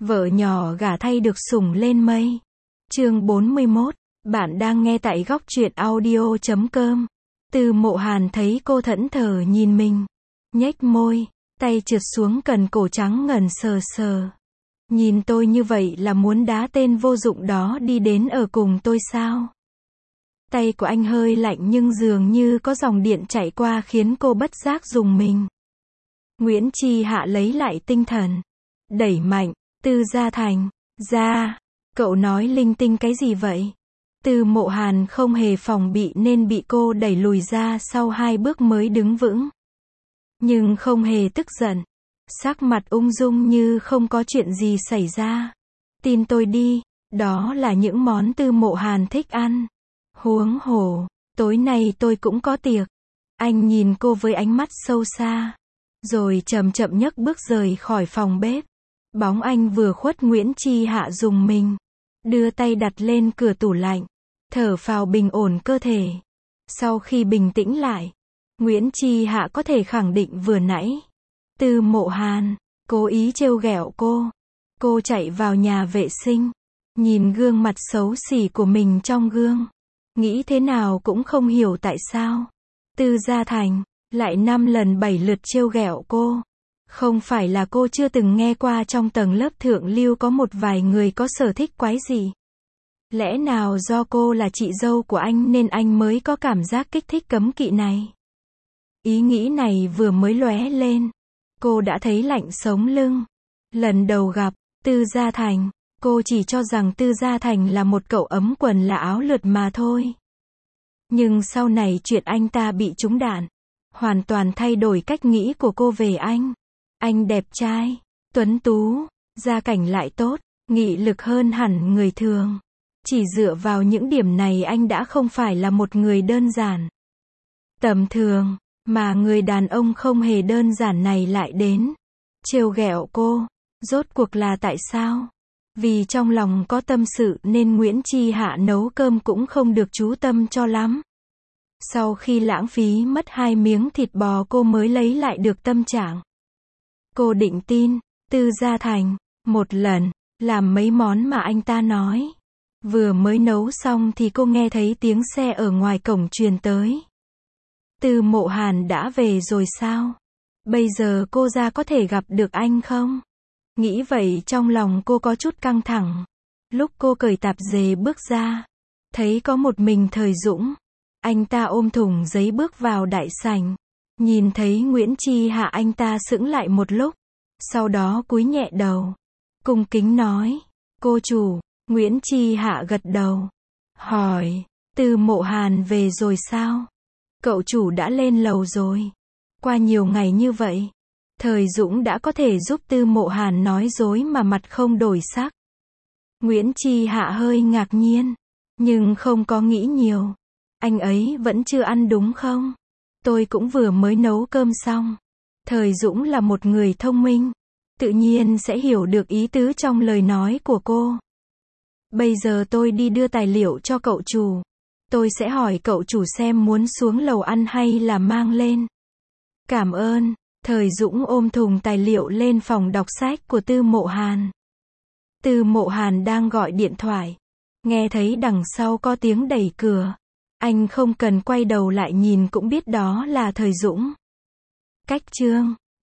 Vợ nhỏ gả thay được sủng lên mây. Chương 41, bạn đang nghe tại góc truyện audio.com. Từ Mộ Hàn thấy cô thẫn thờ nhìn mình, nhếch môi, tay trượt xuống cần cổ trắng ngần sờ sờ. Nhìn tôi như vậy là muốn đá tên vô dụng đó đi đến ở cùng tôi sao? Tay của anh hơi lạnh nhưng dường như có dòng điện chạy qua khiến cô bất giác rùng mình. Nguyễn Chi Hạ lấy lại tinh thần, đẩy mạnh, Tư Gia Thành, ra, cậu nói linh tinh cái gì vậy? Từ Mộ Hàn không hề phòng bị nên bị cô đẩy lùi ra sau 2 bước mới đứng vững. Nhưng không hề tức giận, sắc mặt ung dung như không có chuyện gì xảy ra. Tin tôi đi, đó là những món Từ Mộ Hàn thích ăn. Huống hồ, tối nay tôi cũng có tiệc. Anh nhìn cô với ánh mắt sâu xa, rồi chậm chậm nhấc bước rời khỏi phòng bếp. Bóng anh vừa khuất Nguyễn Chi Hạ rùng mình, đưa tay đặt lên cửa tủ lạnh, thở phào bình ổn cơ thể. Sau khi bình tĩnh lại, Nguyễn Chi Hạ có thể khẳng định vừa nãy Từ Mộ Hàn cố ý trêu ghẹo cô. Cô chạy vào nhà vệ sinh, nhìn gương mặt xấu xỉ của mình trong gương, nghĩ thế nào cũng không hiểu tại sao Tư Gia Thành lại 5 lần 7 lượt trêu ghẹo cô. Không phải là cô chưa từng nghe qua trong tầng lớp thượng lưu có một vài người có sở thích quái dị? Lẽ nào do cô là chị dâu của anh nên anh mới có cảm giác kích thích cấm kỵ này? Ý nghĩ này vừa mới lóe lên, cô đã thấy lạnh sống lưng. Lần đầu gặp Tư Gia Thành, cô chỉ cho rằng Tư Gia Thành là một cậu ấm quần là áo lượt mà thôi. Nhưng sau này chuyện anh ta bị trúng đạn, hoàn toàn thay đổi cách nghĩ của cô về anh. Anh đẹp trai, tuấn tú, gia cảnh lại tốt, nghị lực hơn hẳn người thường. Chỉ dựa vào những điểm này anh đã không phải là một người đơn giản, tầm thường, mà người đàn ông không hề đơn giản này lại đến trêu ghẹo cô. Rốt cuộc là tại sao? Vì trong lòng có tâm sự nên Nguyễn Chi Hạ nấu cơm cũng không được chú tâm cho lắm. Sau khi lãng phí mất 2 miếng thịt bò cô mới lấy lại được tâm trạng. Cô định tin Tư Gia Thành một lần làm mấy món mà anh ta nói. Vừa mới nấu xong thì cô nghe thấy tiếng xe ở ngoài cổng truyền tới. Từ Mộ Hàn đã về rồi sao? Bây giờ cô ra có thể gặp được anh không? Nghĩ vậy trong lòng cô có chút căng thẳng. Lúc cô cởi tạp dề bước ra, thấy có một mình Thời Dũng. Anh ta ôm thùng giấy bước vào đại sảnh. Nhìn thấy Nguyễn Chi Hạ anh ta sững lại một lúc, sau đó cúi nhẹ đầu, cung kính nói, cô chủ. Nguyễn Chi Hạ gật đầu, hỏi, Từ Mộ Hàn về rồi sao? Cậu chủ đã lên lầu rồi. Qua nhiều ngày như vậy, Thời Dũng đã có thể giúp Từ Mộ Hàn nói dối mà mặt không đổi sắc. Nguyễn Chi Hạ hơi ngạc nhiên, nhưng không có nghĩ nhiều. Anh ấy vẫn chưa ăn đúng không? Tôi cũng vừa mới nấu cơm xong. Thời Dũng là một người thông minh, tự nhiên sẽ hiểu được ý tứ trong lời nói của cô. Bây giờ tôi đi đưa tài liệu cho cậu chủ. Tôi sẽ hỏi cậu chủ xem muốn xuống lầu ăn hay là mang lên. Cảm ơn. Thời Dũng ôm thùng tài liệu lên phòng đọc sách của Từ Mộ Hàn. Từ Mộ Hàn đang gọi điện thoại, nghe thấy đằng sau có tiếng đẩy cửa. Anh không cần quay đầu lại nhìn cũng biết đó là Thời Dũng. Cách chương